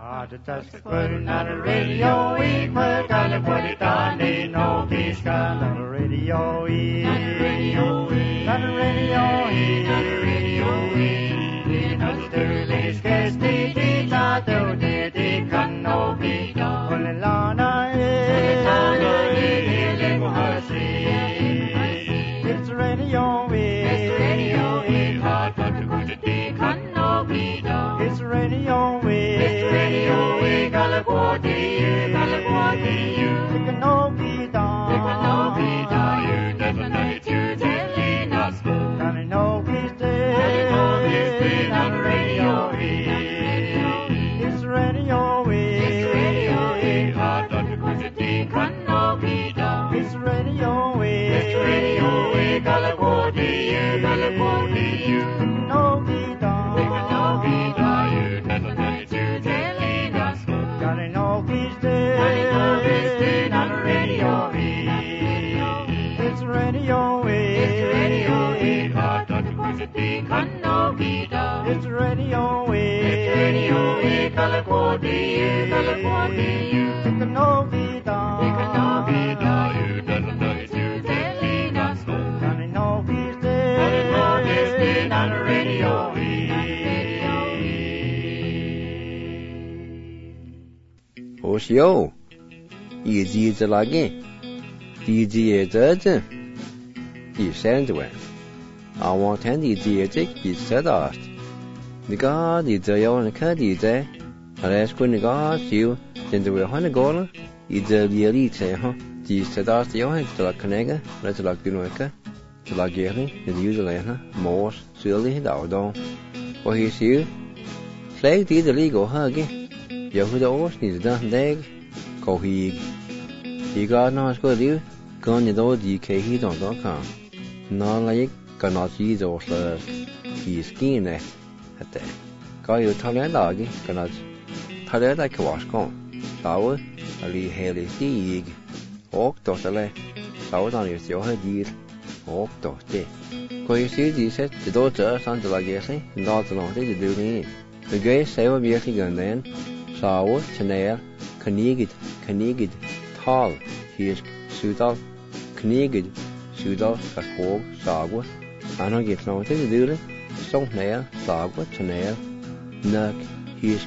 Just put it on the radio, we put it on the no peace on the radio, on the radio, on the radio, on the radio, on the release case, the tattoo, the can no be done. It's radio, it's radio, hard but to go to the can no be done. It's radio, it's radio, California, you can no be done. You can no be done. You never know to telling us. Can I know this day? On the radio, it's radio, it's radio, hard but to go to the can no be done. It's radio, California, you can no be done. You can no be done. You never know to telling us. Can I know this day? On the radio, it's radio, hard but to go to the can no be done. It's radio, California, you can no be done. You can no be done. You never know to telling us. Can I know this day? On the radio, Osio, easy the lagi, easy the sandwich. I want any diatic is said us. The god is the only caddy there. Unless when the god you, then the way on the goal, is the elite, the said us the only to like Canega, let's like Dunoka, to like Gary, the usual Morse, silly, down. Or he's you. Flag did the legal huggy. Yehuda Ors needs done dag, go he got no good you, gone the DK.com. No like cannot use or slurs, he skin at that. Go you toilet doggy, cannot toilet like a wash gone. Shower, a lee haley steeg, walk totally, shower on your head deed, walk totti. Go you see this set the daughter sounds like yesterday, not along to do me. The gay sailor be gun then. Sauer, Chanel, Knigid, Tal, Hirsk, Sudal, Knigid, Sudal, Kakog, Sagwa. I don't get no to do it. Songnail, Sagwa, Chanel, Nuck, Hirsk,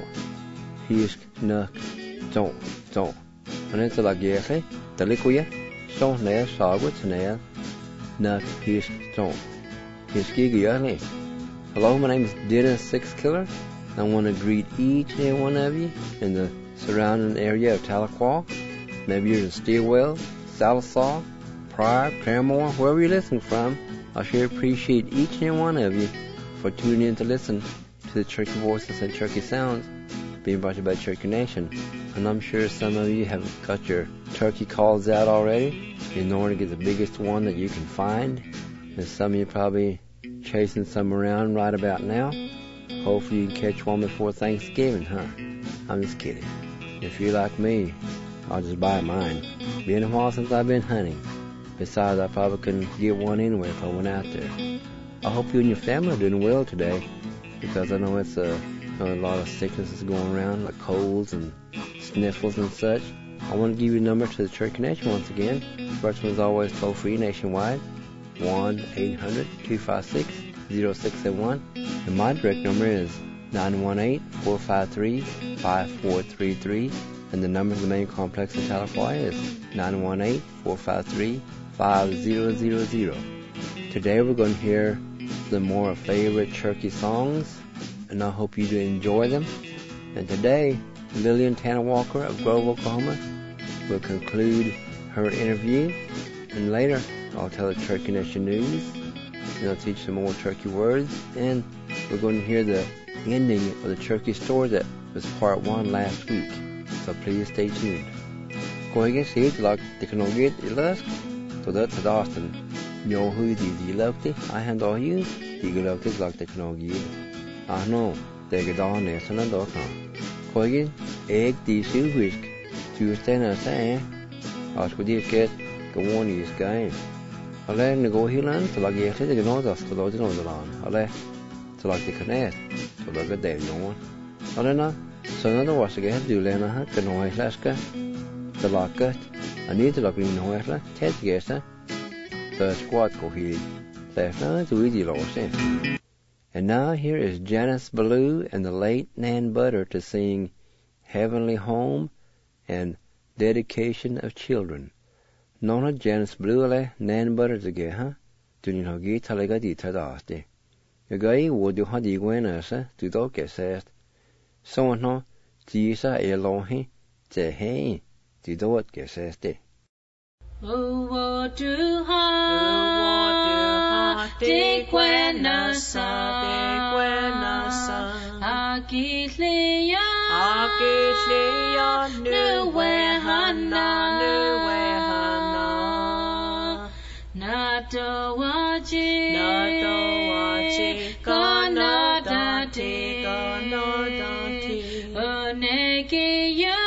Nuck, Don. And it's like Yeke, the liquid, Songnail, Sagwa, Chanel, Nuck, Hirsk, Don. Hirsk, hello, my name is Dinner Six Killer. I want to greet each and every one of you in the surrounding area of Tahlequah. Maybe you're in Stillwell, Sallisaw, Pryor, Claremore, wherever you're listening from. I sure appreciate each and every one of you for tuning in to listen to the Cherokee Voices and Cherokee Sounds being brought to you by Cherokee Nation. And I'm sure some of you have got your turkey calls out already in order to get the biggest one that you can find. And some of you probably chasing some around right about now. Hopefully you can catch one before Thanksgiving, I'm just kidding. If you're like me, I'll just buy mine. Been a while since I've been hunting. Besides, I probably couldn't get one anyway if I went out there. I hope you and your family are doing well today, because I know it's a lot of sicknesses going around, like colds and sniffles and such. I want to give you a number to the Cherokee Nation once again. First one is always toll-free nationwide, 1-800-256-0671. And my direct number is 918-453-5433. And the number of the main complex in Tahlequah is 918-453-5000. Today we're going to hear some more favorite Cherokee songs, and I hope you do enjoy them. And today, Lillian Tanner Walker of Grove, Oklahoma, will conclude her interview. And later, I'll tell the Cherokee Nation news, and I'll teach some more Cherokee words, and we're going to hear the ending of the Cherokee story that was part 1 last week. So please stay tuned. Gå igen sige til lagt, det kan nok get I lusk, så det til dagen. Nå hui de lagte, I hand over you, de kan lagte lagt, det kan nok get. Nå, det kan dagen næsten en dag kan. Gå igen, de syghusk, tyrstænder sagde, og skulle de get, gå on I skæg. Og lad den gå hele land, så lagt jeg slet ikke noget, så lagt det noget land. Og lad, så lagt det kan næst, så lagt det der jorden. Og den So another was a get do lena can hoy laska the locket I need to lock in hoy la ted gesa the squad go he left na to easy lo say. And now here is Janice Ballou and the late Nan Butter to sing Heavenly Home and Dedication of Children. Nona Janice Ballou le Nan Butter to get, huh? Do you know get talaga di tadaste? A guy would do had you win us, to do get says. So no, Tisa Elohi, te hey, to do what get says de. Oh, do ha, de quenasa, Akitlia, Nuwehana, Natowaji, Kanadati, Unegia,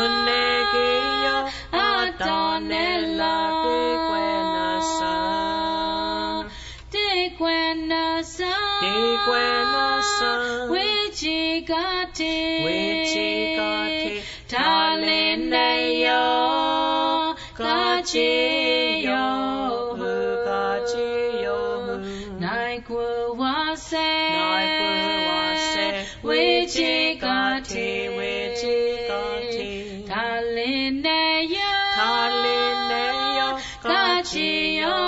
Atonella, Dequenasa, Wichigati, Talineyo, Kachiyo, Naikuwase, Wichigati, Talineyo, Kachiyo,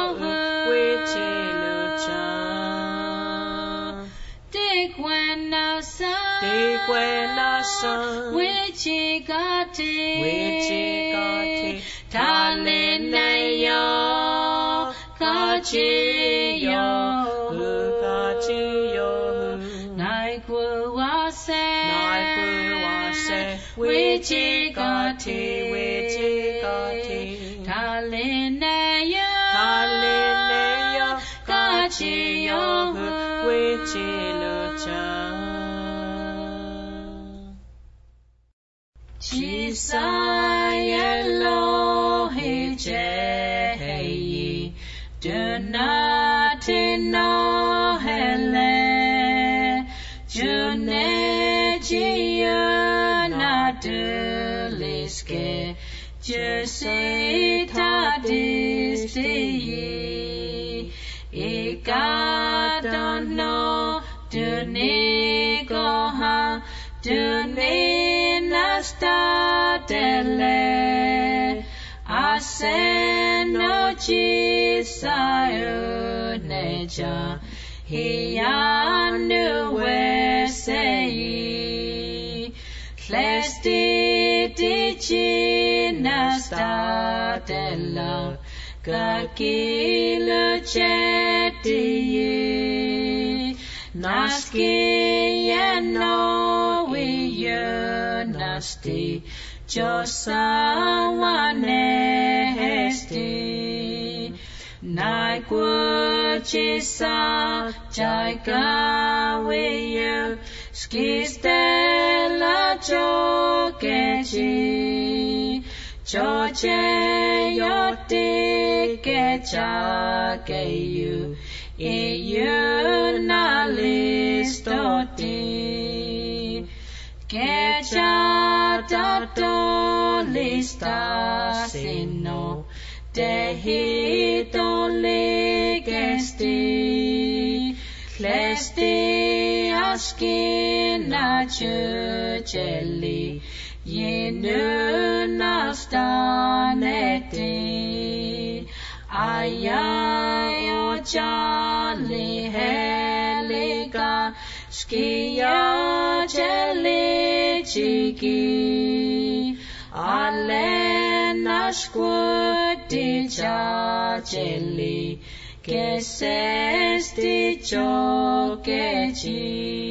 Dequenasa, Wichigati, Talineyo, Kachiyo, Naikuwase, Wichigati, Talineyo, Kachiyo, Chisayelo Jehi, Dunatino Hele, Junejiyana Duliske, Jusita Disti, Ikadono, Dunigoha, Duninasta dele, Aseno Chisayo Neja, Hianu Wesei, Klesti Dichinasta dela, Gakilu Cheti, Naski Yano Nasti, Josawane Hesti, Naikuchisa, Jaikawiyu, Skistela Jokechi, Joche Yoti Kechakeyu, Iyunalistoti, Kechatato lista sino, Dehito ligesti, Klesti askina chucheli, Yenunastaneti, Ayayo Jali Heliga, Skia Jeli Chiki, Alena Squati Jeli, Kesesti Jokechi.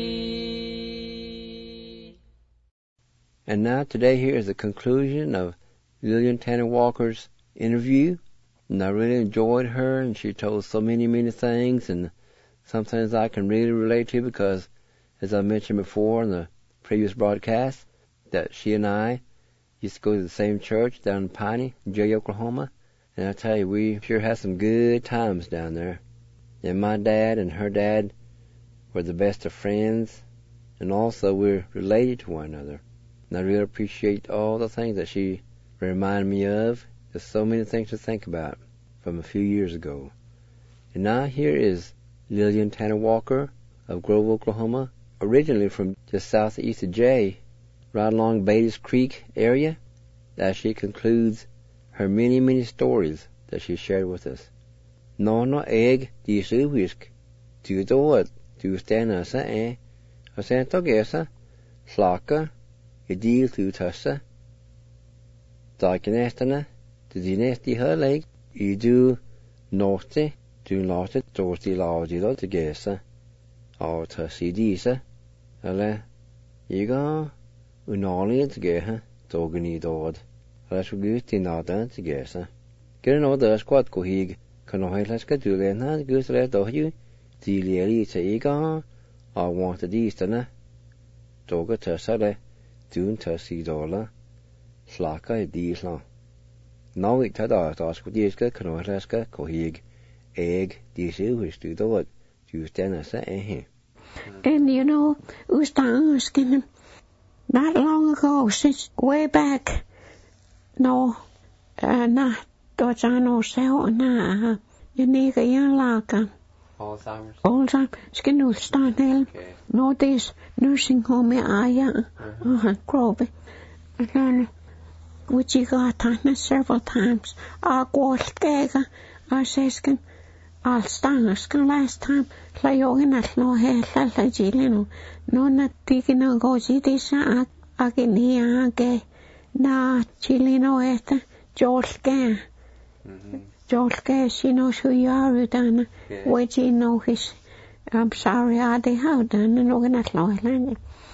And now today here is the conclusion of Lillian Tanner Walker's interview. And I really enjoyed her, and she told so many things, and sometimes I can really relate to because, as I mentioned before in the previous broadcast, that she and I used to go to the same church down in Piney, Jay, Oklahoma. And I tell you, we sure had some good times down there. And my dad and her dad were the best of friends, and also we're related to one another. And I really appreciate all the things that she reminded me of. There's so many things to think about from a few years ago. And now here is Lillian Tanner Walker of Grove, Oklahoma, originally from just southeast of Jay, right along Beatties Creek area, as she concludes her many, many stories that she shared with us. No egg di su whisk, tu doet, tu stena sa a sento gesa, slaka, a deal tu tussa, dakinestana, to the nesty her leg, you do norte, do norte, dorti laudilo to gesa, or tussi disa, ale, yiga, unali to geha, dogani dod, alas guti nadan to gesa. Get an order squad cohig, can I let's get to the hand, goose red of you, the lily to ega, I want the distana, doga tussale, dun tussi dollar, slaka diesel. Now it had asked with the can I let's get cohig, egg, diesel, which do the what, you stand as a And you know, who's asking him not long ago, since way back, no, not. Dort I know so na you need a young laka. Alzheimer's. Skin will start hell. No this nursing home aya. Grove. And which you got time several times. I go I says can I'll start last time. Like you not no hair like Jileno. No not taking no go see this I can hear gay. Na Chileno esta George Gan. George Gash, she knows who you are, Dana. Wait, you know his. I'm sorry, I did how done, and we're not loyal.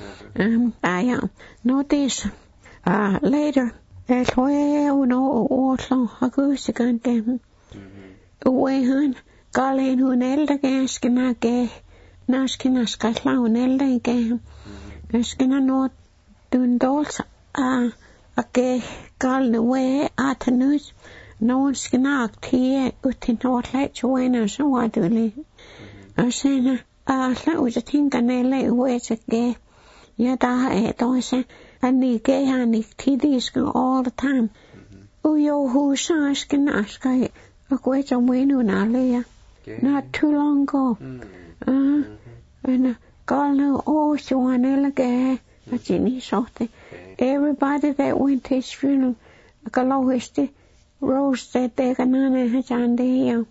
I am. Notice, later, that's where you know, also, a goose again came. Away, hun, Garlin, who nailed a gas, can I gay, Naskin, a scatla, nailed a game. Askin, I know, doing dolls, a gay, Garlin away, at the news. No one's knocked here, but in what let you in, so what do you? I said, that was a thing, and they let ways again. Yet I say, and the gay and the TDs all the time. Oh, yo, who's asking us? I quite a win on not too long ago. And God knew, oh, she wanted to get a genie something. Everybody that went to his funeral, I got lost. Rose said they can have on the hill.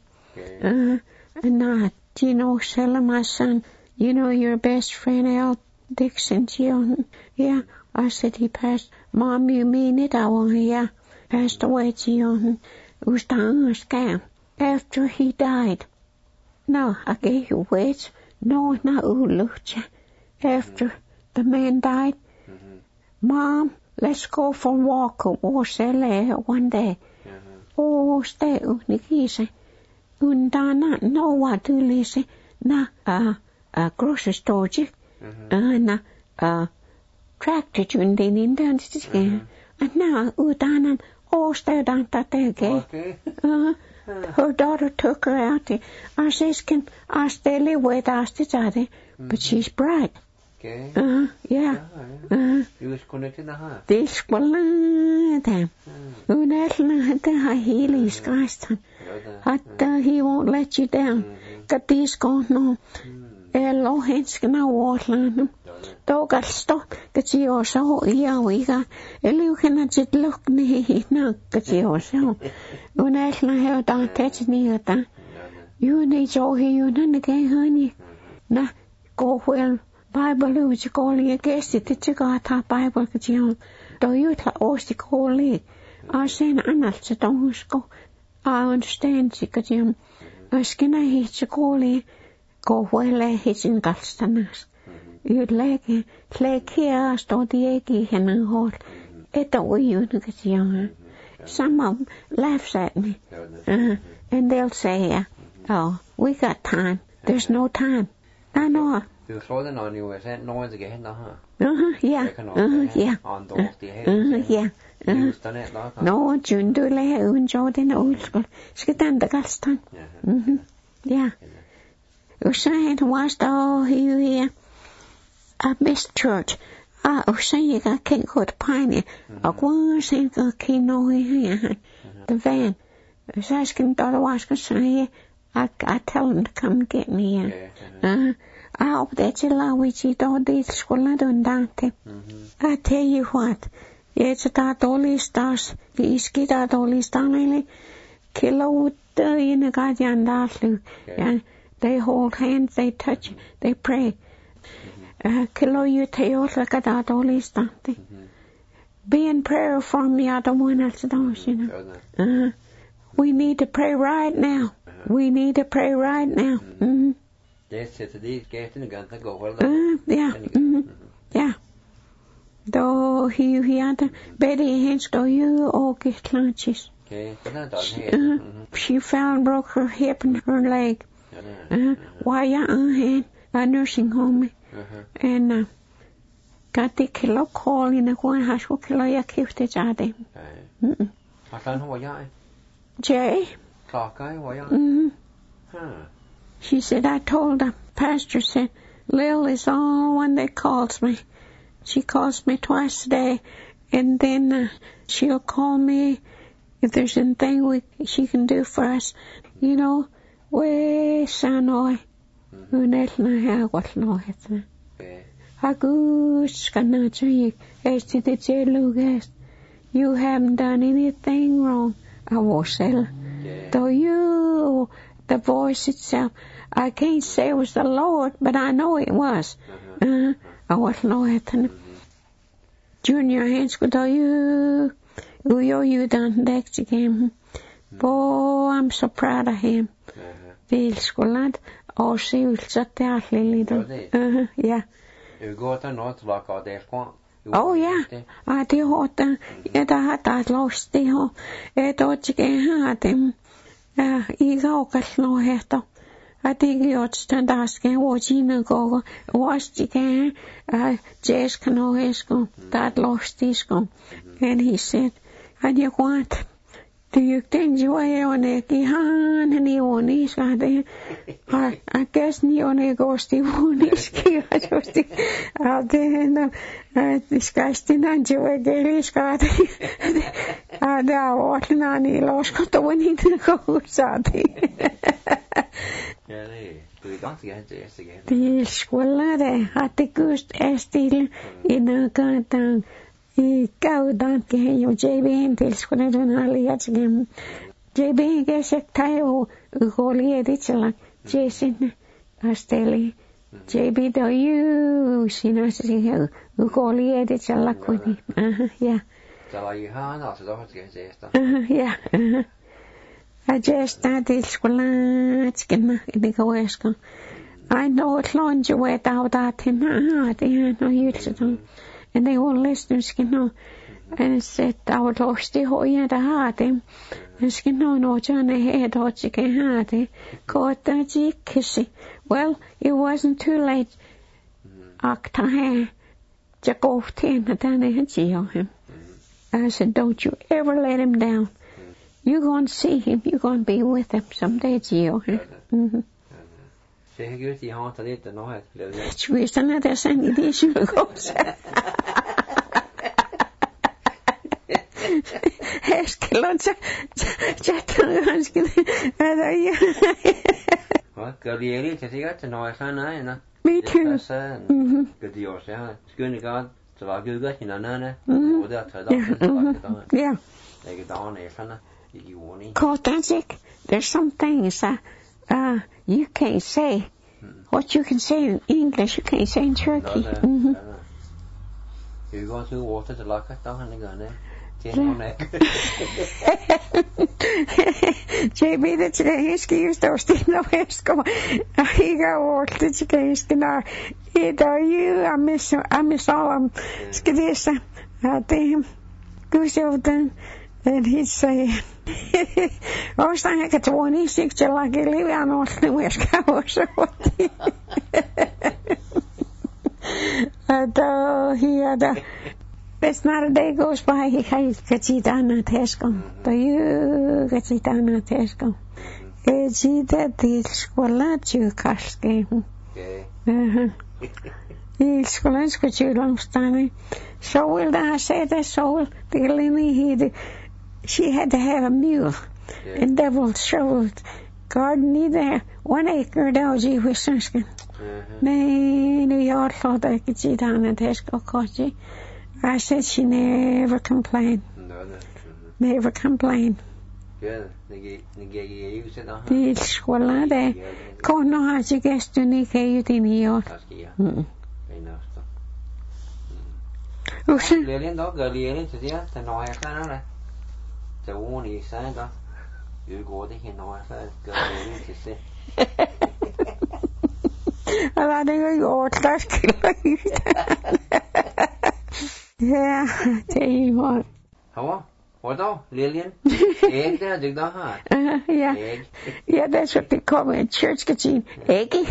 And you know, Sella, my son, you know your best friend Al Dixon, yeah. I said he passed. Mom, you mean it? I want yeah. Passed away, Gion. It was down a scam. After he died. No, I gave you words. No, not Ulucha. After the man died. Mom, let's go for a walk or Sella one day. Oh, stay, Nikisa. Undana, no, what do you say? Na, grocery store, na, tractor, and they need to again. And now, Udana, oh, stay down that day, her daughter took her out there. I says, can I stay live with us, but she's bright. Yeah. You was connected to her. This will them. Unetna Healy's Christ. He won't let you down. Got these gone no. Low hands can I walk on them. Dog got stuck. Get you so yeah, we got a little cannot just look me. No, get you so. Unetna have done touch me at that. You need your you none again, honey. Nah, go well. Bible which calling against it, it's a got Bible, do you tell us to call it? I say, I'm not so don't go. I understand, because I skin I hate to call it, go well, I hate in Galstanas. You'd like here, start the eggy and a hole. It's the way you get young. Some of them laughs at me, and they'll say, oh, we got time. There's no time. I know. Du slår den on you, sent no one's getting the yeah. Yeah. On the head. Yeah. No, June do lay own Jordan old school. Skitan the Gaston. Yeah. You saying was all here. I missed church. Say you got can't go to Pine. I was ain't got can't know here. The van. I was asking Dr. Wasker, say, I tell him to come get me. I hope that you allow which you don't do school and Dante. I tell you what, it's that all these stars, he's get that all these stars, kilo in a guardian darling. They hold hands, they touch, they pray. Kilo you tell like that all these stars. Be in prayer for me, I don't want else knows, you know. We need to pray right now. We need to pray right now. Yeah. Though he had Betty hands do you all get lunches. She fell and broke her hip and her leg. Why hand a nursing home. And got the kilo call in the one hospital kilo ya kept it at him. Jay? She said, I told the pastor, said, Lil is the only one that calls me. She calls me twice a day, and then she'll call me if there's anything she can do for us. You know, we sanoy. Unetna what no it. Agus kanachi as to the jelugas. You haven't done anything wrong. I will say, though you, the voice itself, I can't say it was the Lord, but I know it was. I was know it. Junior hands go do you done next again. Boy, I'm so proud of him. Feel skolad, or she will shut there little. Yeah. You go to North Lock or there. Oh yeah, I do hot. I had lost the home. I thought you can have them. You go get no head. I think you ought to stand asking what you go. Was you can? Jess can always go. That lost this go. And he said, and you want? Do you think you are on a gihan and you on his garden? I guess you on a ghosty one is key. I then disgusting and you were Gary's garden. And I was not any lost got the winning to go Saturday. The school had the ghost as still in a garden. He go down to you, JB, and tells when I don't know again. JB gets a tail, holy edition, Jason, Astelli. JB, do you, she knows, holy edition, like with him. Yeah. Yeah. I just started school, in the Goesco. I know it launch away out at him. They know you to do. And they all listeners, you know, and said, I would lost the whole year to have him. And you know, no, John, I had what you can have him. Caught that kissy. Well, it wasn't too late. Octa, Jack off 10, and then I had him. I said, don't you ever let him down. You're going to see him, you're going to be with him someday, Gio. It's another Sunday dish you go. Me too. Yeah. Kotazik, there's some things that you can't say. What you can say in English, you can't say in Turkey. You go to water to lock it down and go there. JB, that's the excuse, those things no esco. He got water to change the nar. Either you, I miss all of them. Skidisa, damn, goose over them. And he'd say, I was thinking it's 26 July, I live on the West Coast or what. And he had it's not a day goes by, he gets it down at Tesco. Do you get it down at Tesco? It's either the school at you cash game. He skulle ønske at gøre omstande. Soul, I said that soul, the Lenny, she had to have a mule. Yeah. And devil showed garden either 1 acre doji with sunskin. Nay, New York thought I could see down at Tesco Kochi. I said she never complained. Never complained. Good. You said that. The school there. Come no, how you guess to Nick you in New York. Lillian đó gờ Lillian thì thế nói sao nó này. Thì uống đi sao đó. You go to here now, gờ Lillian thì thế. I think you that's yeah, tell you what. How? What though? Lillian? Egg there, dig đó hả? Yeah. Egg. Yeah, that's what they call me in church kitchen. Eggy.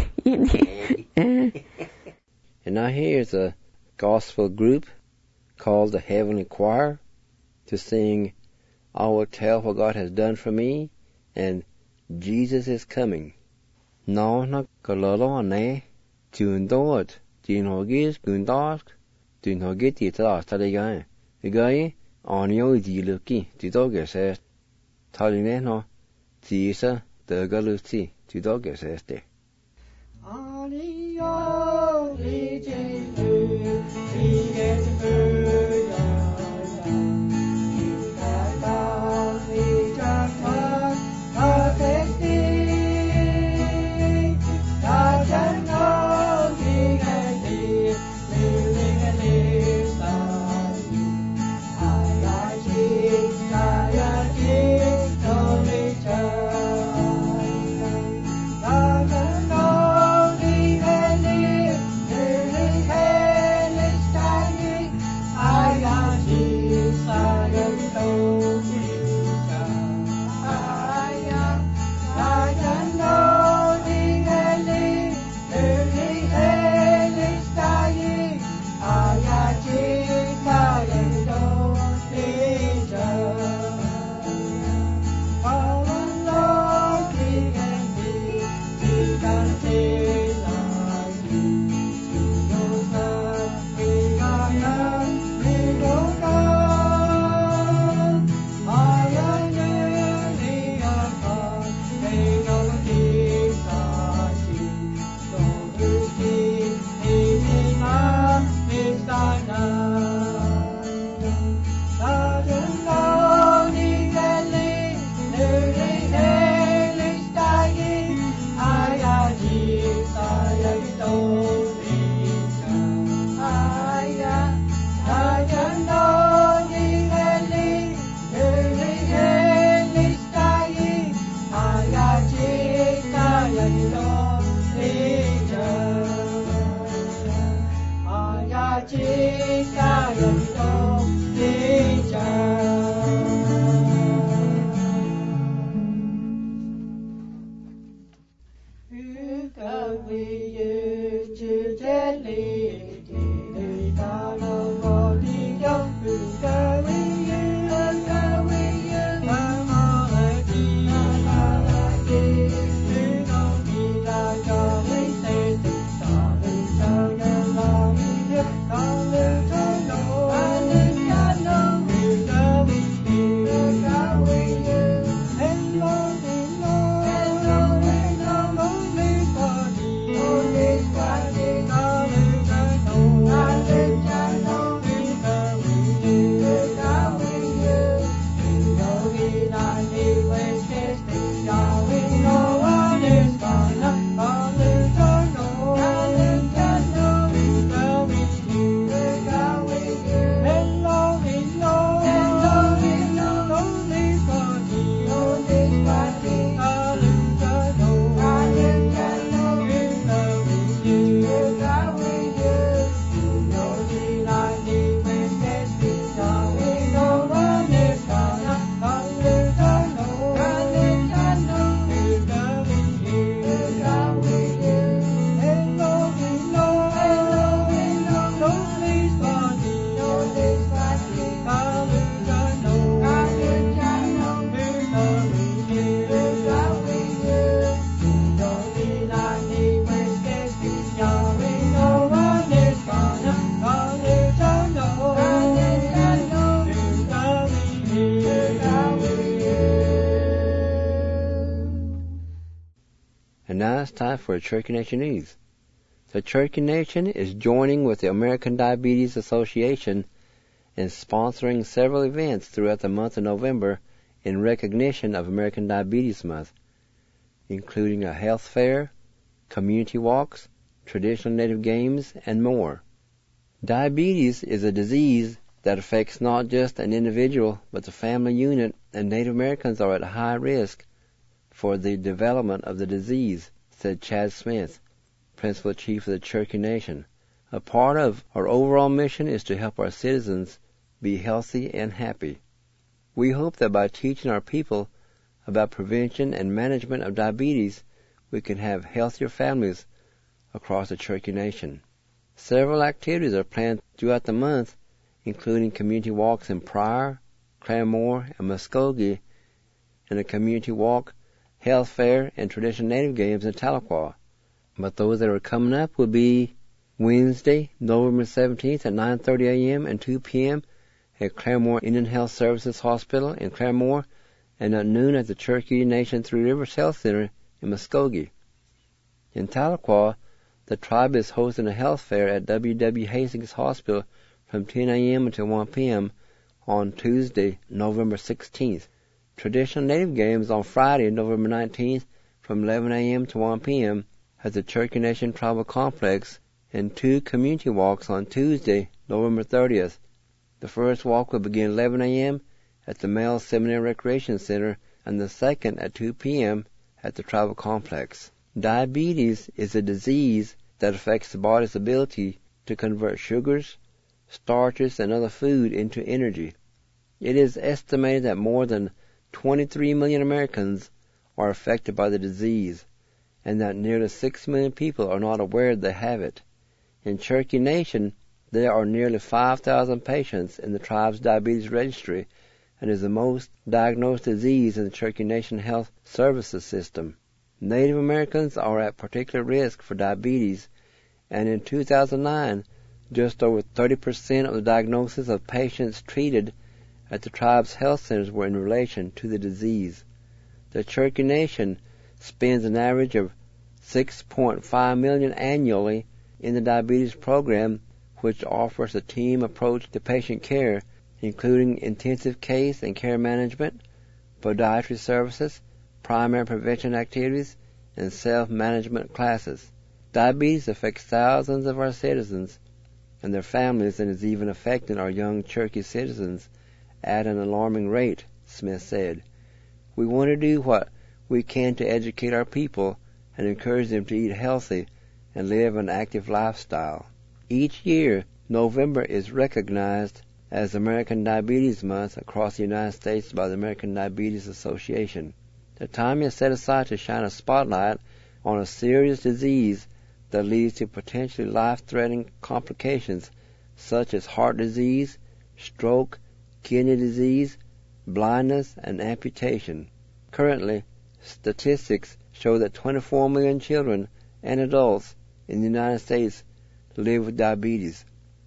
And now here's a gospel group called the Heavenly Choir to sing I Will Tell What God Has Done For Me and Jesus Is Coming. Nó có lỡ lo nè, chừng đó, chừng họ ghét chừng đó, chừng họ ghét thì ta đây cái, cái anh yêu gì được kì, chỉ đó cái sẽ, thay vì nó, chỉ sẽ tự cái lúc gì, chỉ đó cái sẽ thế. now it's time for Cherokee Nation News. The Cherokee Nation is joining with the American Diabetes Association in sponsoring several events throughout the month of November in recognition of American Diabetes Month, including a health fair, community walks, traditional native games, and more. Diabetes is a disease that affects not just an individual but the family unit, and Native Americans are at high risk for the development of the disease, said Chad Smith, Principal Chief of the Cherokee Nation. A part of our overall mission is to help our citizens be healthy and happy. We hope that by teaching our people about prevention and management of diabetes, we can have healthier families across the Cherokee Nation. Several activities are planned throughout the month, including community walks in Pryor, Claremore, and Muskogee, and a community walk, health fair, and traditional native games in Tahlequah. But those that are coming up will be Wednesday, November 17th at 9:30 a.m. and 2 p.m. at Claremore Indian Health Services Hospital in Claremore, and at noon at the Cherokee Nation Three Rivers Health Center in Muskogee. In Tahlequah, the tribe is hosting a health fair at W.W. Hastings Hospital from 10 a.m. until 1 p.m. on Tuesday, November 16th. Traditional native games on Friday, November 19th from 11 a.m. to 1 p.m. at the Cherokee Nation Tribal Complex, and 2 community walks on Tuesday, November 30th. The first walk will begin at 11 a.m. at the Male Seminary Recreation Center, and the second at 2 p.m. at the Tribal Complex. Diabetes is a disease that affects the body's ability to convert sugars, starches, and other food into energy. It is estimated that more than 23 million Americans are affected by the disease, and that nearly 6 million people are not aware they have it. In Cherokee Nation, there are nearly 5,000 patients in the tribe's diabetes registry, and is the most diagnosed disease in the Cherokee Nation Health Services system. Native Americans are at particular risk for diabetes, and in 2009, just over 30% of the diagnoses of patients treated at the tribe's health centers were in relation to the disease. The Cherokee Nation spends an average of $6.5 million annually in the diabetes program, which offers a team approach to patient care, including intensive case and care management, podiatry services, primary prevention activities, and self-management classes. Diabetes affects thousands of our citizens and their families, and is even affecting our young Cherokee citizens at an alarming rate, Smith said. We want to do what we can to educate our people and encourage them to eat healthy and live an active lifestyle. Each year, November is recognized as American Diabetes Month across the United States by the American Diabetes Association. The time is set aside to shine a spotlight on a serious disease that leads to potentially life-threatening complications such as heart disease, stroke, kidney disease, blindness, and amputation. Currently, statistics show that 24 million children and adults in the United States live with diabetes.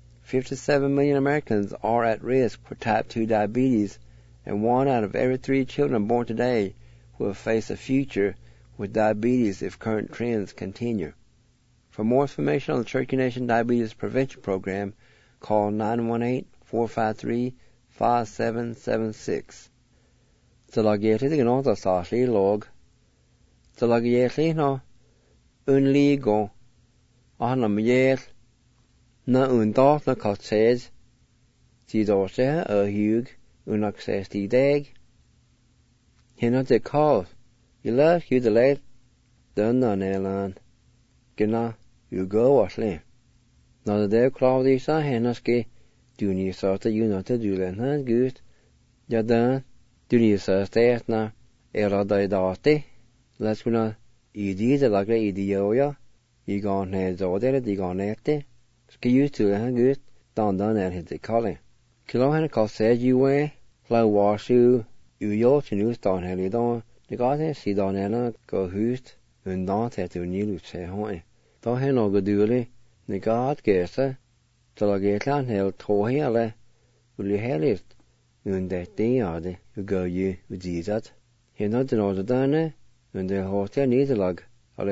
57 million Americans are at risk for type 2 diabetes, and 1 out of every 3 children born today will face a future with diabetes if current trends continue. For more information on the Cherokee Nation Diabetes Prevention Program, call 918-453-5776. Zalageti the Gnota Sasli log. Zalageti no unligo. Ahnam yel na undot na kotsej. Tidorse hug unaksesti dag. Hina de call. You love you the late. Done on Elan. Gina, you go wasle. Now the day Claudia sa henaske. Do you sort you not to do that good? Ya done. Do you stay na era date? Let's go na. Idi the lagre idioya. You gone heads order the gone ete. Ski you to good. Don at his calling. Kilohan call said you way. Flow wash you. You yacht and you stone heli don. The garden see don go hoot. And don't have to new say hoi. Don't have no good duly. The god gesa. Till I get on hell to hele. Will you hell it? And that thing are the you go you with Jesus. He not the order done. And the hotel needs a log. Ale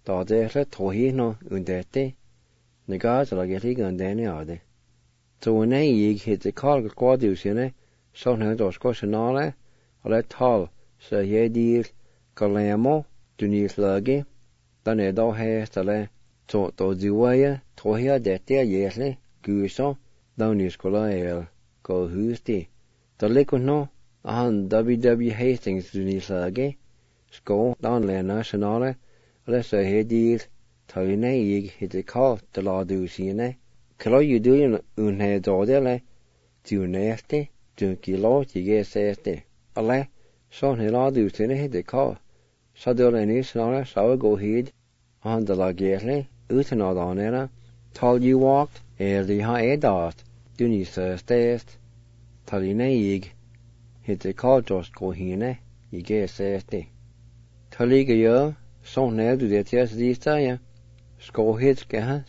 da det tohi no undete negaz la geli gandene ade so ne ig hit the call quadusine so ne dos cosinale ale tal so ye dir kalemo tunis lage dan do he stale to diwaya tohia dete yesle guso downis kolael go husti the likuno han WW Hastings tunis lage sko dan le nationale ale so he dir taline ig hit the call the la dusine klo you do un dodele tu neste tu kilo tige seste ale so ne la dusine hit the call so do le nationale so go hid on the la gele utan odanera tal you walked the ha dot duni stest taline ig hit the call just go hine ige seste talige yo so ne du det jes dista ja sko hit ga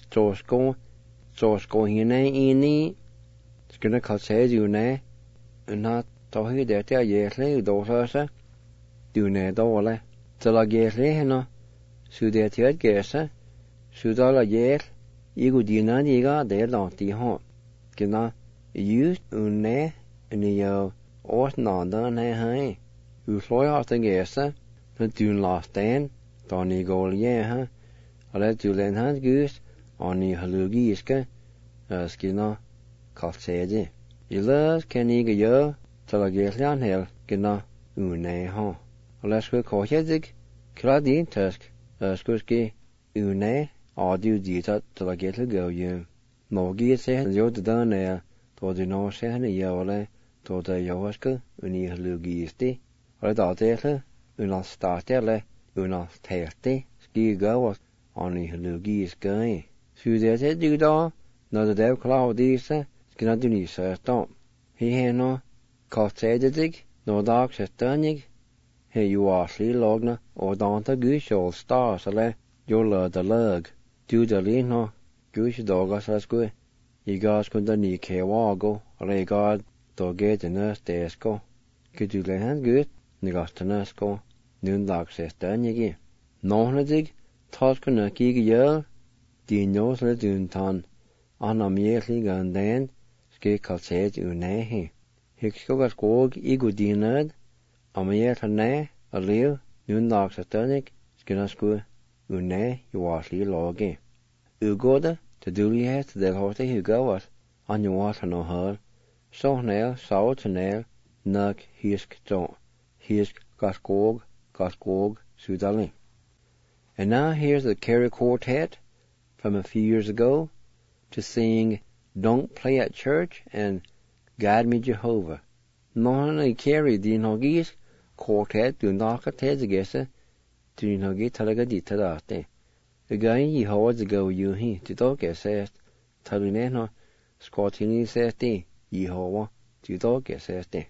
so sko hine ini skuna kal se du ne na to hi det ja yesle do sa du ne do le tala gesle no su det jet gesa su da la yer igu dina diga de la ti ho kina yu ne ni yo ort na da ne hai u floi ha den gesa na dun last den da ni gol ye ha ale du len han gus ani halugi iske skina kalsede ilas keni ge yo tala geslan hel kina u ne ha ale sku ko hedik kladin task skuski u ne audio dita tala gesle go you no gi se yo da ne to di no se ne yo le to da yo aske uni halugi isti ale da tele una startele una terte ski go ani halugi iske su de du da no da dev claudise skina duni sa sta he no kalsedig no dag setanig he you asli logna o danta gushol stars ale yola da lag du da lino gush dogas asku igas kun da ni ke wago ale god do get the nurse desko kudu le han gut nigastanesko nun dag sestanigi nohnadig taskuna kige yel di nosle dun tan anamieli ganden ske kalset unehi hikskogas gog igudinad amiet ne aliu nun dag setanig skinasku une yuasli logi ugoda te dulihet de horte hugawas an yuas no hal so nel saut nel nak hisk to hisk gaskog sudali. And now here's the Kerry Quartet from a few years ago to sing Don't Play at Church and Guide Me Jehovah. নহن Kerry din hogis quartet du naka tezegese din hogi talaga ditadate. Again ye howards go you he to doge says talineno squatini says de ye howa to doge says de.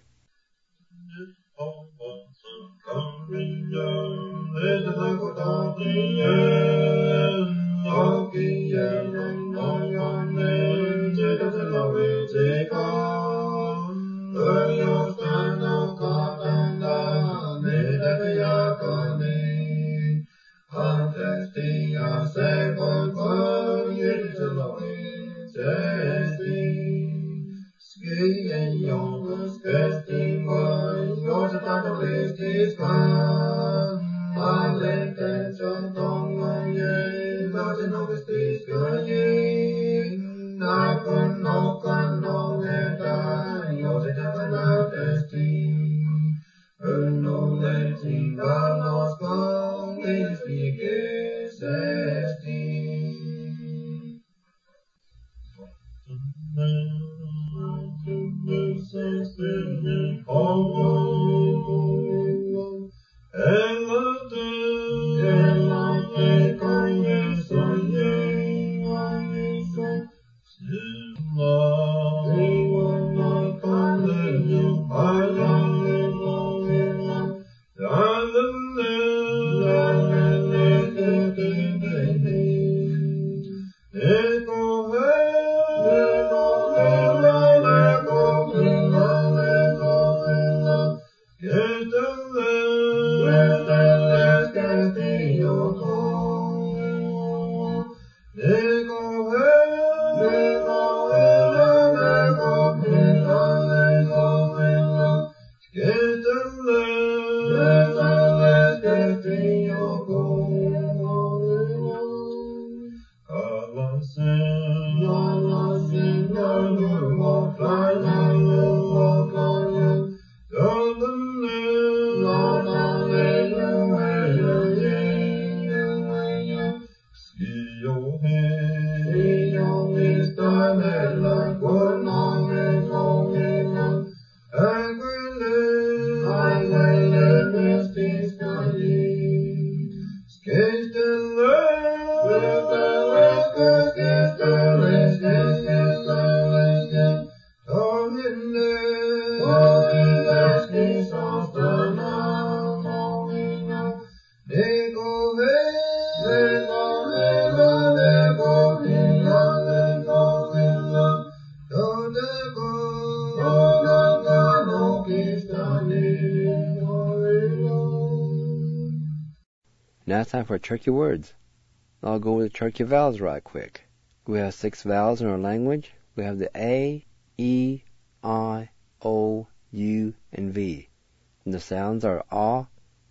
Now it's time for turkey words. I'll go with the turkey vowels right quick. We have 6 vowels in our language. We have the A, E, I, O, U, and V. And the sounds are A,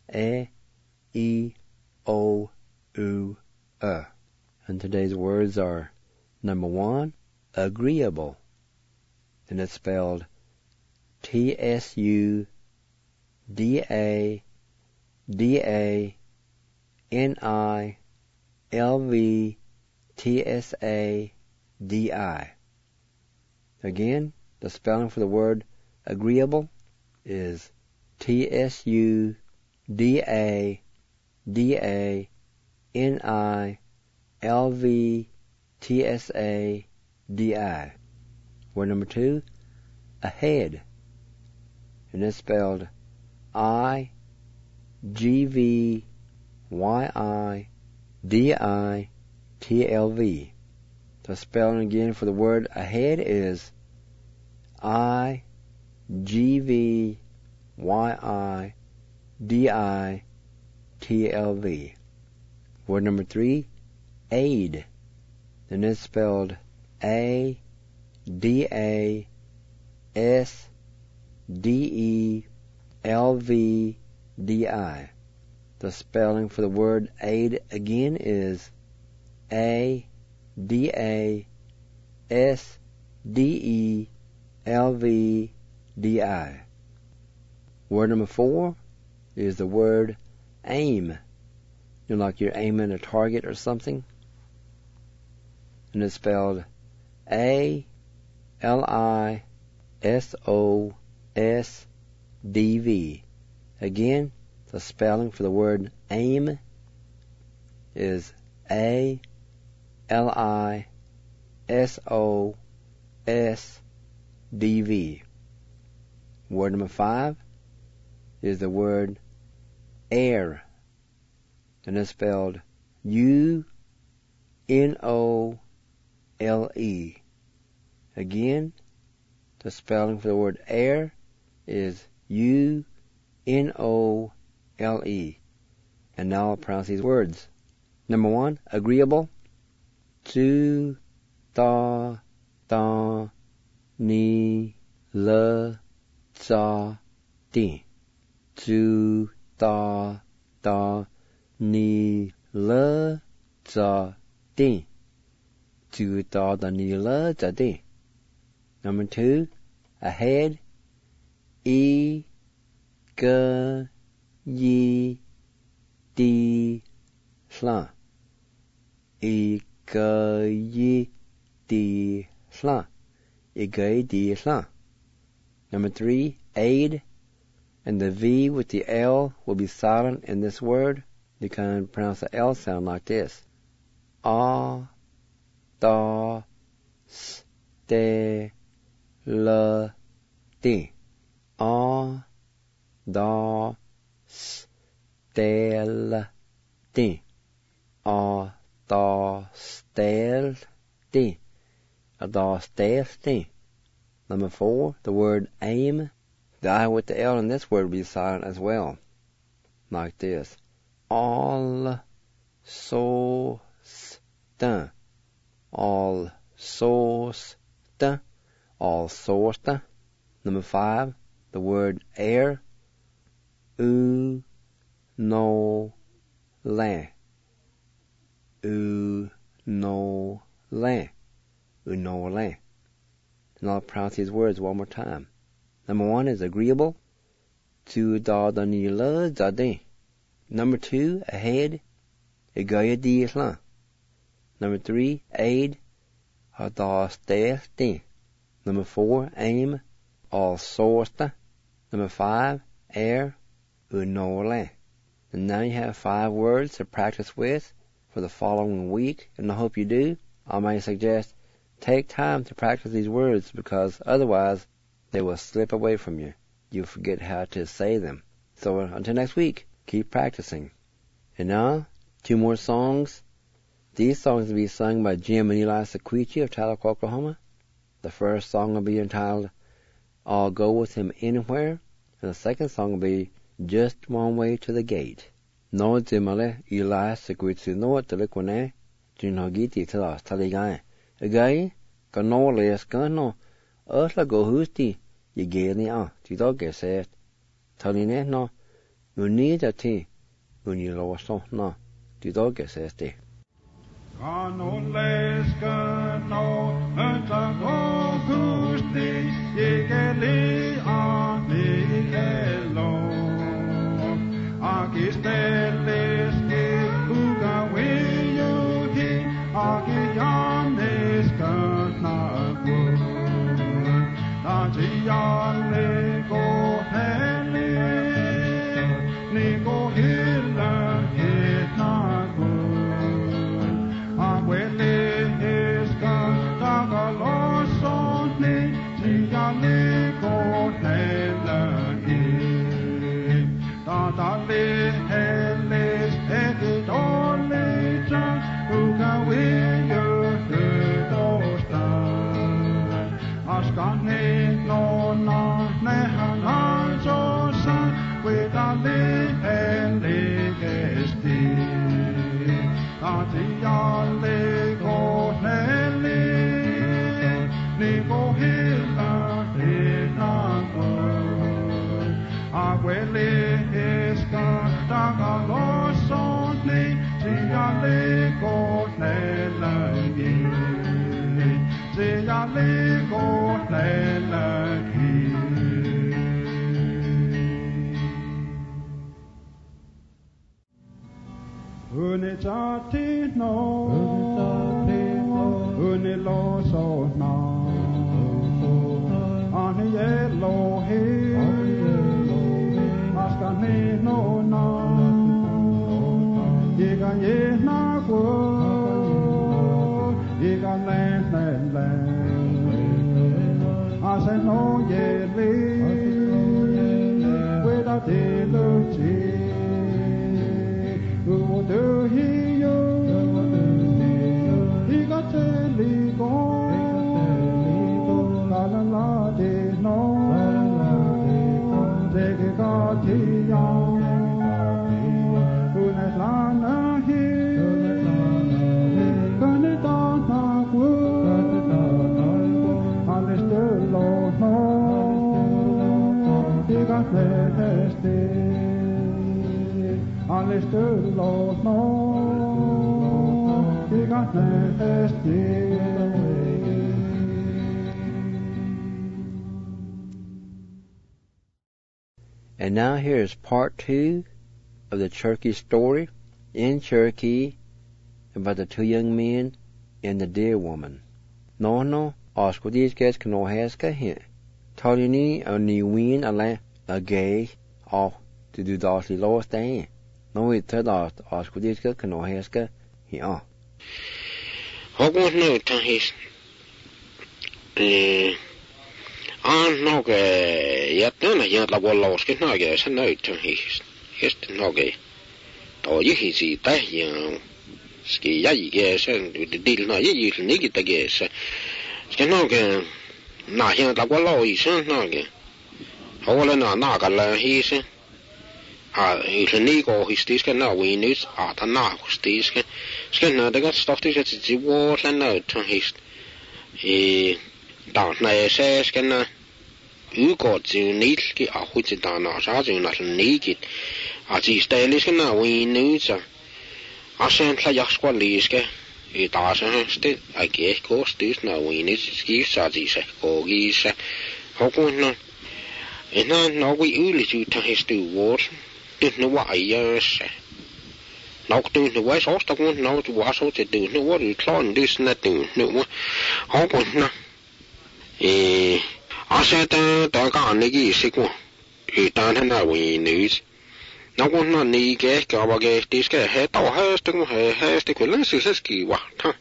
E, O, U, And today's words are, number 1, agreeable. And it's spelled T-S-U-D-A-D-A-N-I-L-V-T-S-A-D-I. Again, the spelling for the word agreeable is T-S-U-D-A-D-A-N-I-L-V-T-S-A-D-I. Word number 2, ahead. And it's spelled I-G-V-Y-I-D-I-T-L-V. The spelling again for the word ahead is I-G-V-Y-I-D-I-T-L-V. Word number 3, aid. And it's spelled A-D-A-S-D-E-L-V-D-I. The spelling for the word aid again is A-D-A-S-D-E-L-V-D-I. Word number 4 is the word aim. You know, like you're aiming a target or something. And it's spelled A-L-I-S-O-S-D-V. Again, the spelling for the word aim is A-L-I-S-O-S-D-V. Word number 5 is the word air. And it's spelled U-N-O-L-E. Again, the spelling for the word air is U-N-O-L-E. And now I'll pronounce these words. Number 1, agreeable. 2, ta, ta, ni, le, za, di. 2, ta, ta, ni, le, za, di. 2, ta, ta, ni, le, za, di. Number 2, ahead. E, G, Y, D, sla. E, G, Y, D, sla. E, G, D, sla. Number 3, aid. And the V with the L will be silent in this word. You can pronounce the L sound like this. A, da, s, de, le, di. A, da, s, de, le, di. A, da, stel, di. A, da, stel, di. Number 4, the word aim. The I with the L in this word will be silent as well. Like this. All, so, st. All, so, st. All, so, st. Number 5, the word air. U, no, la. U, no, la. U, no, la. And I'll pronounce these words one more time. Number 1 is agreeable. 2, da, da, ni, le, za, di. Number 2, ahead. E, ga, di, sla. Number 3, aid. Ha, da, ste, di. Number 4, aim, all sorta. Number 5, air, unole. And now you have 5 words to practice with for the following week, and I hope you do. I may suggest take time to practice these words because otherwise they will slip away from you. You'll forget how to say them. So until next week, keep practicing. And now, 2 more songs. These songs will be sung by Jim and Eli Sequici of Tahlequah, Oklahoma. The first song will be entitled, I'll Go With Him Anywhere, and the second song will be Just One Way to the Gate. No Jimale Eli Sequici no Telekwane, Junhogiti Telas Taligai. Again, no les no Earthla go husti, ye gave me out, to dog said. Taline no, you need a tea, when you lost no, to dog says they. No les no, Earthla go husti, ye gave me out, the hello. Akisteles ke uga we you he, Akiyanes kana go. Najiyale go hele, ni go hila hitna go. Agwele eska tagalo sone, jiyale go hela he. Tatale heles ekidole cha, uga we you hedosta. Askane no na nehangan sosa, wedale hele gesti. Tatiyale go hele, ni go hila hina go. Agwele eska tagalo sone, tiyale go hela ge. Tiyale go hela ge. Une chati no, une lo so na, ane yelo he, askane no na, yega ye na go, yega le, ase no ye le, weda te lo chi. Do he yo? He got to go. La la la de no. Take a got he young. Gonna lana he. Gonna dana good. Understood Lord no. He got tested. Understood, Lord, no, he got nasty. And now here's part 2 of the Cherokee story in Cherokee about the 2 young men and the deer woman. No, Osquadiskas Kanohaska here. Tolini a new ween a gay off to do Darcy Lois Day. No, we tell us Osquadiskas Kanohaska here. Hogwarts no tahis. Noge jättänä jätla vollauskin noge se näyttää his. Este noge. Toi hisi tähjää. Ski jäige sen dilna jäjil nigita gese. Ski noge na jätla vollaisen noge. Hogwarts na kalla hisi. Niko histiske na winus ata na histiske. Ski na det stoftis att det var näyttää his. Täällä se skena ykotsi nilki ahutsi tana saajuna nikit asisteellisena wiinuisa asenla jaskvaliske I taasahasti aike koostis na wiinis skissasi koogissa hokunna enää novi ylisyyttä histu vuos tyhny vaijassa Nautuun vai sosta kun nautu vasote tyhny vuori klon dysnä tyhny hokunna sẽ ta cả này cái sự của ta thế nào vậy nữ nó cũng là ní cái bao cái tí cái hết tao hết từng hết cái lần sự kỳ quá thôi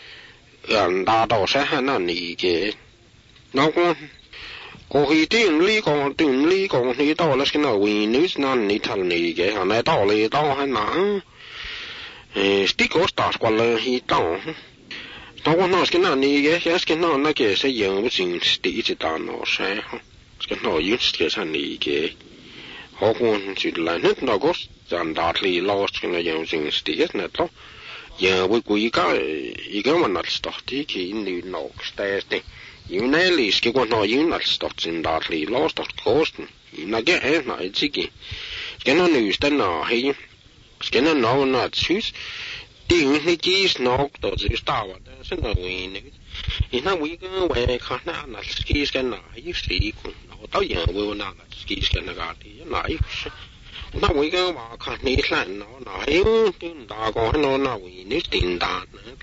đa đầu sẽ hay là ní cái nó cũng có khi tiền lý còn thì tao là cái nào vậy nữ nó ní thằng ní cái hàng này tao lấy tao hay nặng sticker start qua là hi tao nó cũng nói cái nào ní cái nào nó cái sẽ dùng với chính tí chỉ tao nó sẽ cái nào dùng cái sản ní cái họ cũng chỉ là hết nó có dàn đạt lý lost cái này dùng chính stiết này đó giờ với quý cái mà nó start thì khi như nó start thì những này lý cái quan họ những nó start dàn đạt lý lost start cost nó cái này chỉ cái nó new start nó hay cái nó choose thì những cái nó đó chỉ start vậy sẽ là vì này thì nó quý cái về khả năng là cái nào hay gì cũng nó tao giờ vừa nào là cái nào thì nó nó quý cái mà khả năng là nó hay cái nào có nó vì nếu tiền đạt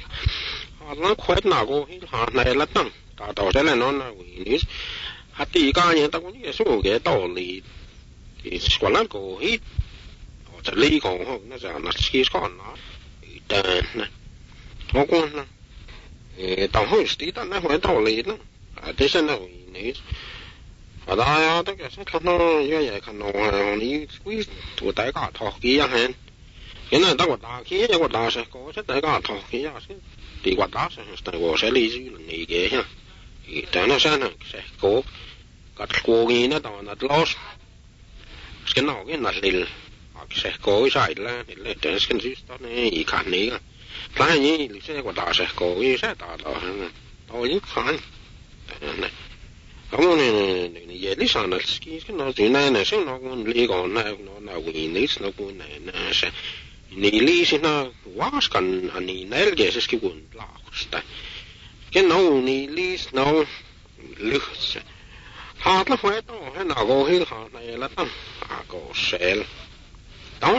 nó khỏe nào có cái này là tăng tao sẽ là nó vì nếu thì cái này tao cũng như số cái đạo lý thì quả là có hếtจะลีของเขาน่าจะนัดสกีสก่อนนะแต่นะเขาก็นะตอนเขาสตีตอนนั้นเขาต่อเลยนะแต่ฉันเอาเนี่ยอะไรอ่ะแต่แกฉันขันน้อยใหญ่ขันน้อยนี่วิ่งตัวแต่ก็ถอดกี้ยังเห็นเห็นน่ะตั้งว่าตากี้ยังว่าตาใช่ก็ฉันแต่ก็ถอดกี้ยังใช่ตีว่าตาใช่แต่ว่าใช้ลีจีนี่แกฮะแต่น่ะฉันน่ะใช่ก็กัดกูงี้นะตอนนั้นลอสฉันเอาแค่นัดลิลsẽ có giải là để cái đó này khả này là như sẽ có đào sẽ có sẽ đào đào những khán này không này giờ lý sao là cái nó chuyện này sẽ nó còn lý còn này nó là vì lý nó cũng này nó sẽ lý sẽ nó quá cần anh này cái sẽ cái quần là cái nó lý nó lý họ nó phải to hay nào có cái họ này là tăng có sẽ đó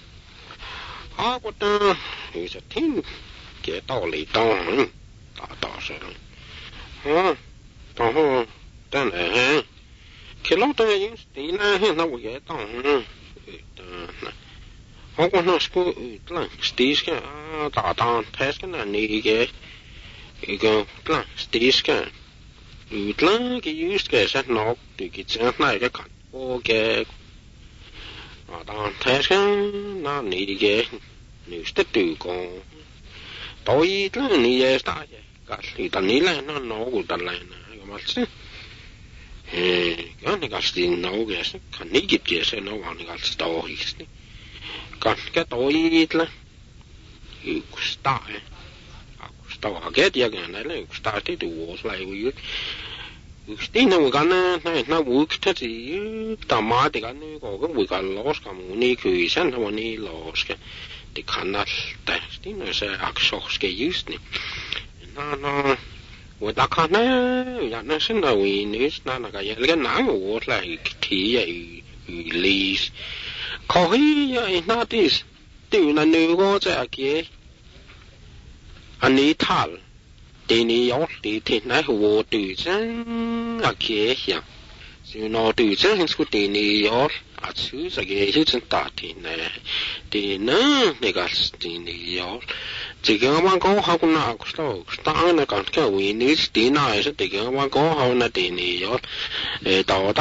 có ta thì sẽ thiên cái đạo lý đó đó sẽ đó ta này cái lúc đó những tí này nó cái đó họ có nó school là tí cái đó test cái này cái là tí cái là cái use cái sẽ nó thì cái chân này cái cạnh cái đó thế cái nó nị cái nếu sẽ tự có tối là nị cái ta cái thì ta nị là nó cũng ta lại cái mà chứ cái này cái gì nó cái cái nị cái sẽ nó vào cái tối cái tối là cái star cái gì cái này là star thì đủ lại với tí nào cái này nó vui cái gì tao mà thì cái này có cái vui cái loss cái muốn đi cười sáng hôm nay loss cái thì khả năng tại tí nó sẽ access cái use này nó người ta khả năng nó sẽ là vì nếu nó là cái nào của lại thì vậy lý có cái nó thì từ là nếu có cái anh ấy thal thì nhiều thì này vô từ chân à kia呀，就那từ chân hình số thì nhiều à chứ cái chứ chân ta thì nó cái thì nhiều chỉ cái mà có học nào cũng ta nó còn cái vì nếu thì này sẽ thì cái mà có học là thì nhiều tao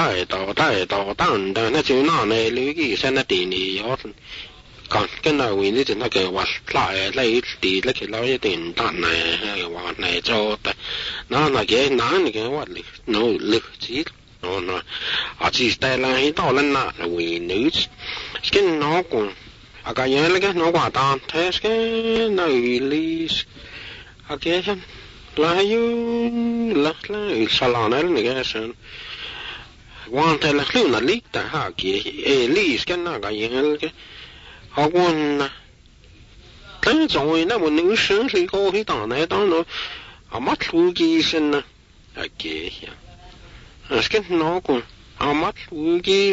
nó chứ nó này lưu cái sẽ là thì nhiều còn cái nào vì như thế nó cái vật lại lấy thì lấy cái lấy tiền đàn này cái vật này cho nó là cái này cái vật nó lực chỉ nó chỉ tay là hết đó là vì nữ cái nó cũng cái nhớ là cái nó quả tàn thế cái này lý cái là như là salon này cái sơn quan thế là lưu là lý tại hạ cái lý cái nào cái nhớ cái họ còn cái rồi nó một nữ sinh thì có cái tao này tao nó mắt lưu ký sinh nè cái cái nó cũng mắt lưu ký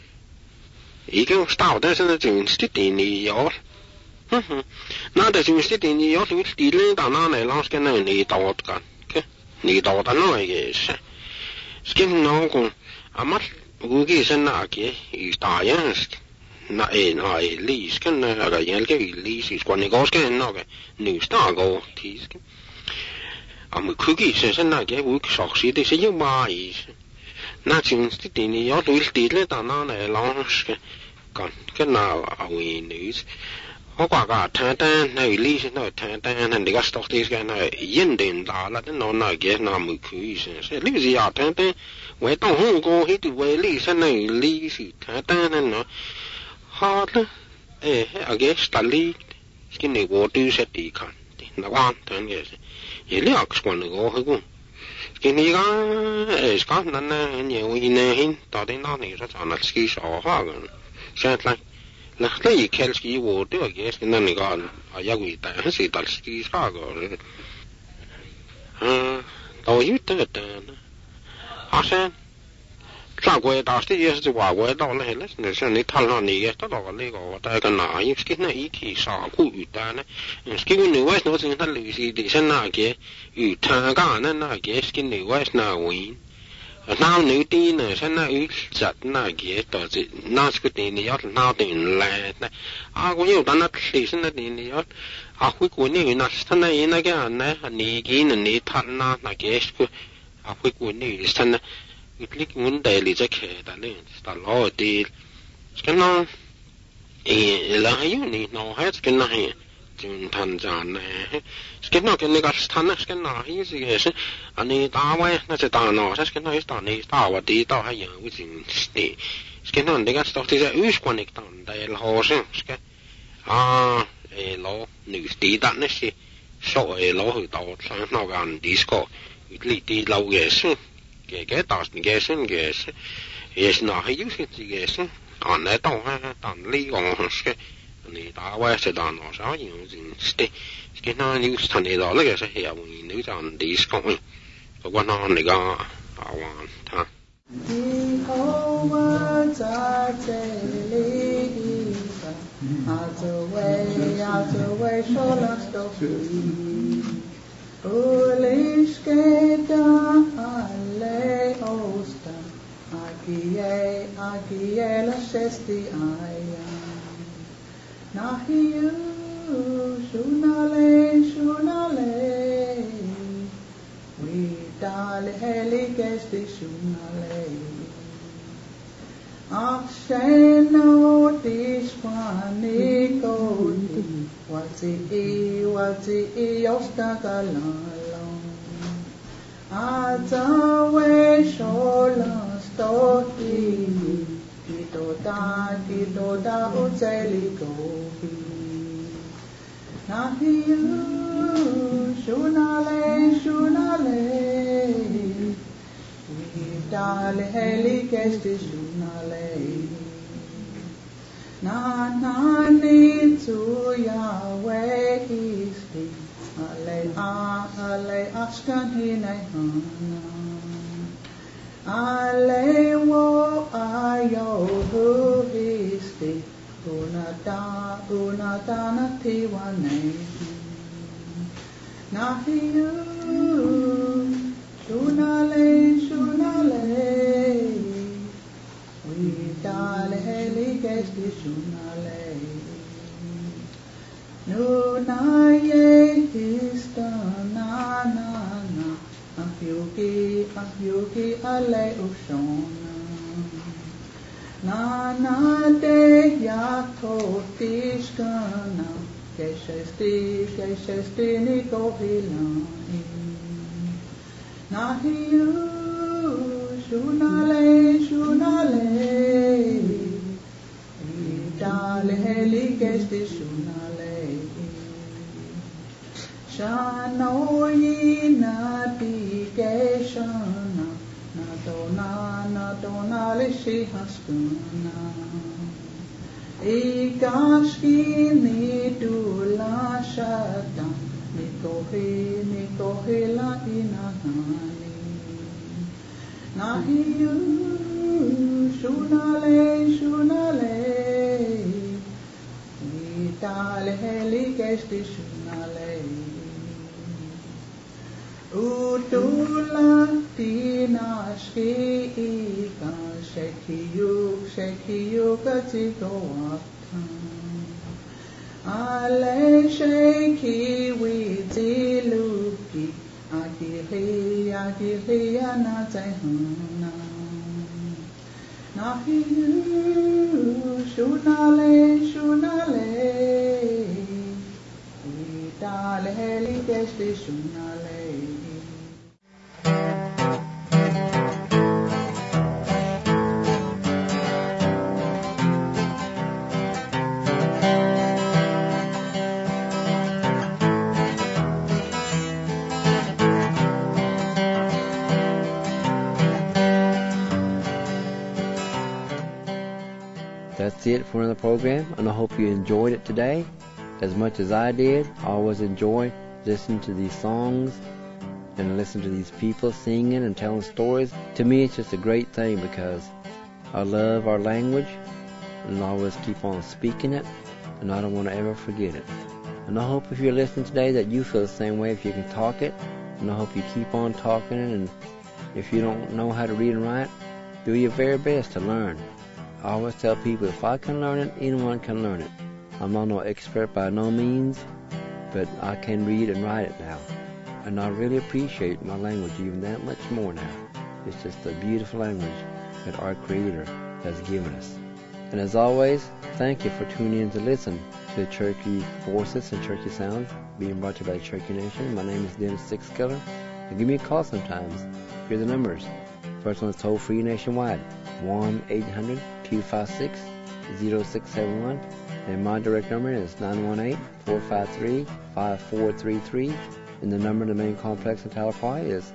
ý cái tao đó là chuyện tiền nhiều nó là chuyện tiền nhiều thì lên tao nó này lo cái này tao cái ni tao ta no ge skin no ko amat ugi sen na ke I sta ya na li skin na ga yel ke li si kwa ni go skin no ge ni sta go ti skin am kugi sen na ge u shok si de se yu ma I na chin sti ti ni yo du ti le ta na ne long skin kan ke na a wi ni ho kwa ga ta ta na li se no ta ta na de ga stok ti skin na yin den da la de no na ge na mu kugi se li zi ya ta ta we tong hu go hi tu we li se na li si ta ta na no ha le a ge sta li skin ni go tu se ti kan na wan ta ge se ye li ak swan go ho go skin ni ga ska na na ni wi ne hin ta de na ni sa cha na ski sha ha ga se la la le kel ski wo tu ge skin na ni ga a ya wi ta si ta ski sa go ta yu ta ta a se上过到这也是外国到那那像你谈上你也到那个大概哪因为那一体上过语单呢是因为你外头是他律师的是那个语谈干那个是你外那位那你的呢是那语讲那个导致那是个的你要那的来那啊我有当那是那的你要啊会过那那是那那个呢你给你谈那个是啊会过那是那Utlik mun daily jacket ale sta lo di skenna la yu ni no ha skenna he jun tan jan ne skenna ken ni ga stan skenna hi si ge ani ta wa na se ta no sa skenna is ta ni ta wa di ta ha ya wi jin sti skenna ni ga sta ti ja us connect tan da el ho se ske lo ni sti da ne si so lo hu ta sa no gan disco utlik di lo ge su cái tao cái sinh cái yes nó hay use cái sinh anh ấy tao ha tao lý còn cái này ta qua sẽ tao nó sao nhiều gì cái nó use thành này đó là cái sẽ hiểu mình nếu chọn đi school rồi quan nó này có hoàn ha Agie la shesti aya nahiu shunale we dale heli gesti shunale aksheno dishwani kodi wati ostagalalong Atawe shola stoti Kito da uteli gobi Nahiyu shunale Vidale heli kesti shunale Nani tu Yahweh isti Ale ashkan hinay hana Ale wo ayo hu isti Unata natiwa nehi Nahiyu shunale Vidale heli kesti shunale Nunaye histana na Ahyuki ale ushona Na de yato tishkana Keshesti ni kohilani Nahiyu shunale Vidale heli kesti shunale Shanoyi nati keshana Nadona lishi haskuna Ikashki nidula shata Nikohila inahani Nahiyu shunale Vitale heli kesti shunale Udula Dina Shika Shakiyu Katigawatan Ale Shaki Wiziluki Agiliya Natahana Nahiyu Shunale Idale Heli Gesti Shunale. That's it for another program, and I hope you enjoyed it today as much as I did. I always enjoy listening to these songs and listening to these people singing and telling stories. To me, it's just a great thing because I love our language and I always keep on speaking it, and I don't want to ever forget it. And I hope if you're listening today that you feel the same way if you can talk it, and I hope you keep on talking it, and if you don't know how to read and write, do your very best to learn. I always tell people, if I can learn it, anyone can learn it. I'm not no expert by no means, but I can read and write it now. And I really appreciate my language even that much more now. It's just a beautiful language that our Creator has given us. And as always, thank you for tuning in to listen to Cherokee Voices and Cherokee Sounds, being brought to you by the Cherokee Nation. My name is Dennis Sixkiller. And give me a call sometimes. Here are the numbers. First one is toll-free nationwide, 1-800-256-0671. And my direct number is 918-453-5433. And the number to the main complex in Talapai is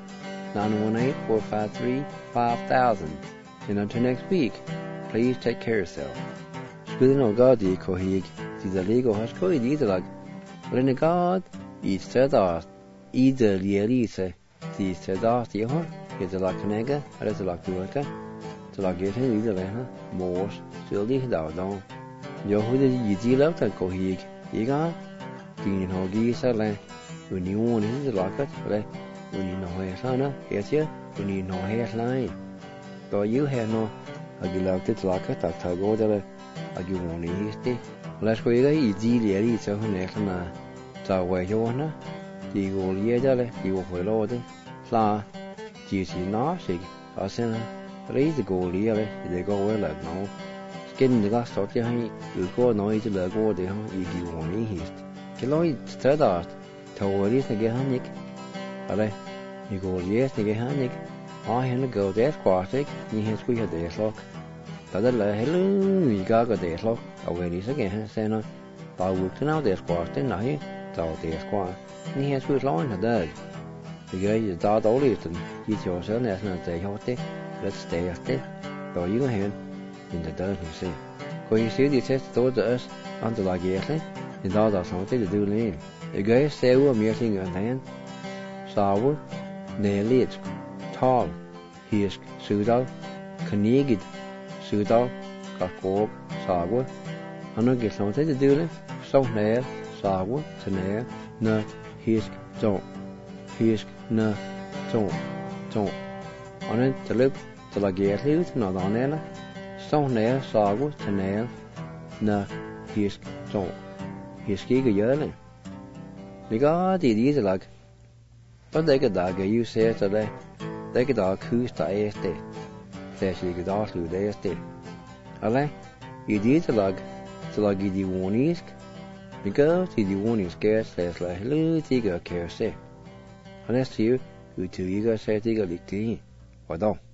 918-453-5000. And until next week, please take care of yourself. Spilling on God, the Kohig, the legal Hashkoi, the Idalag. When the God eats Sedas, either the Elise, the Sedas, the Hor, is the Lakanega, or is the Lakuaka, to la get him either Lena, Morse, still the Dowdown. Jehovah Yizi left a Kohig, Yiga, Dean Hogi Sala, when you want his locket, when you know his honor, yes, you, when you know his line. Though you have no, I give out it locket, I tell go there, I give one easy. Let's go easy, the so Nexana, so where you wanna, the old year, you will load, Fla, GC Narsig, I send her, raise the goal here, they go well like no. Skin the last of your honey, you go noise to the go there, if you want me hist. Killoy, stirred out, toward it again, Hannick. Ale, you go yes, again, Hannick. I had to go there, quartic, you has we had the lock. Hello, you got a day lock, away this again, Senna. I would to know there's quartin, now here, so there's quar. He has with lawn a dog. The guy is dad all it, and he's your son as not say hot. Let's stay at it. Go you ahead in the dog, you see. Go you see the test towards us under like yesterday, and dad has something to do lane. The guy say we're meeting a land. Sour, nearly it's tall, he is Sudal, Knigid, Sudal, Kakog, Sawa. I don't get something to do it. So near, Sawa, to near, no, he's don't. He's no, don't. On it to look till I get it, not on it. So near, Sawa, to near, no, he's don't. He's giga yearly. The God is like. But they could dog you say today. They could dog who's the este. Says you could ask who the este. Ale, you did the log, so like you do one isk. Because you do one isk, says like, hello, Tiga care say. Unless you, who two you say Tiga lick to you. Or don't.